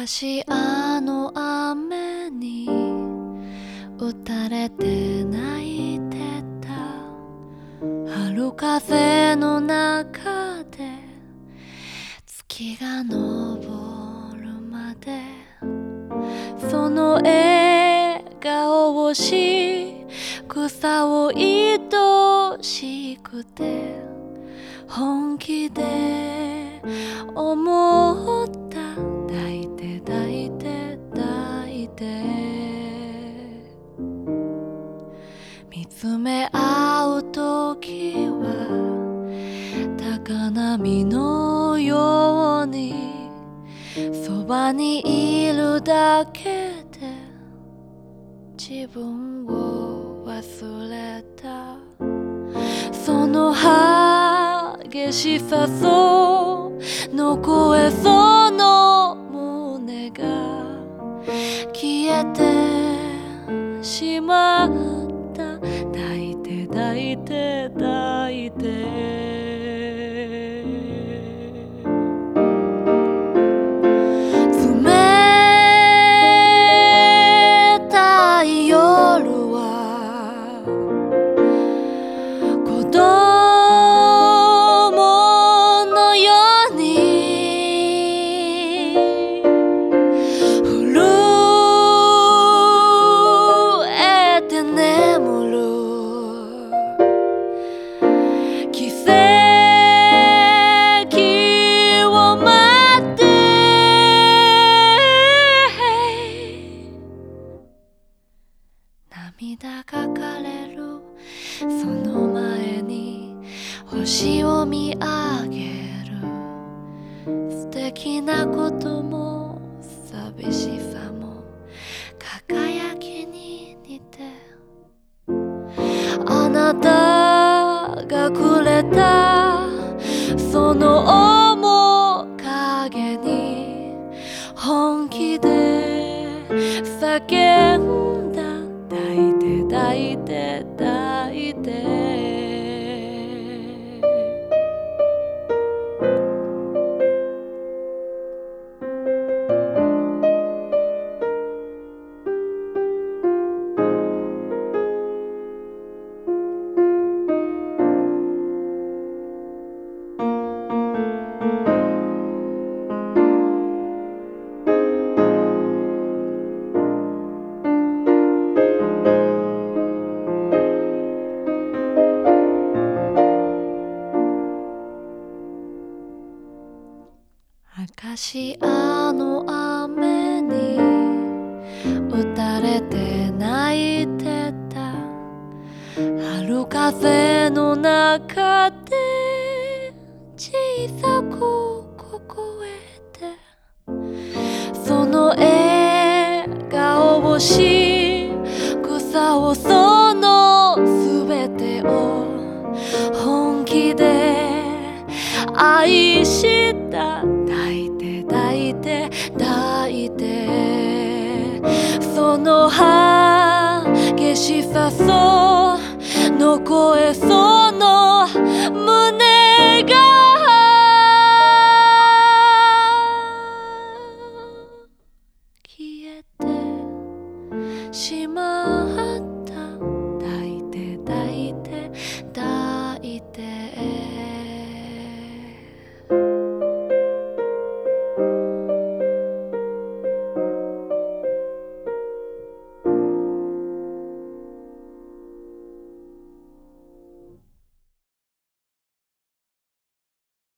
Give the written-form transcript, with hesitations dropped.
昔あの雨に打たれて泣いてた春風の中で月が昇るまでその笑顔をし草を愛しくて本気で思った抱いて抱いて抱いて見つめ合う時は高波のようにそばにいるだけで自分を忘れたその激しさその声その胸が消えてしまった抱いて抱いて抱いて冷たい夜は子供のように震えて眠る奇跡を待って涙が枯れるその前に星を見上げる素敵なことも寂しさも輝きに似てあなたがくれたその面影に本気で叫んだ抱いて抱いて抱いて明石あの雨に打たれて泣いてた春風の中で小さく凍えてその笑顔をし草をそのすべてを本気で愛した抱いて抱いて抱いてその激しさその声その胸が消えてしまう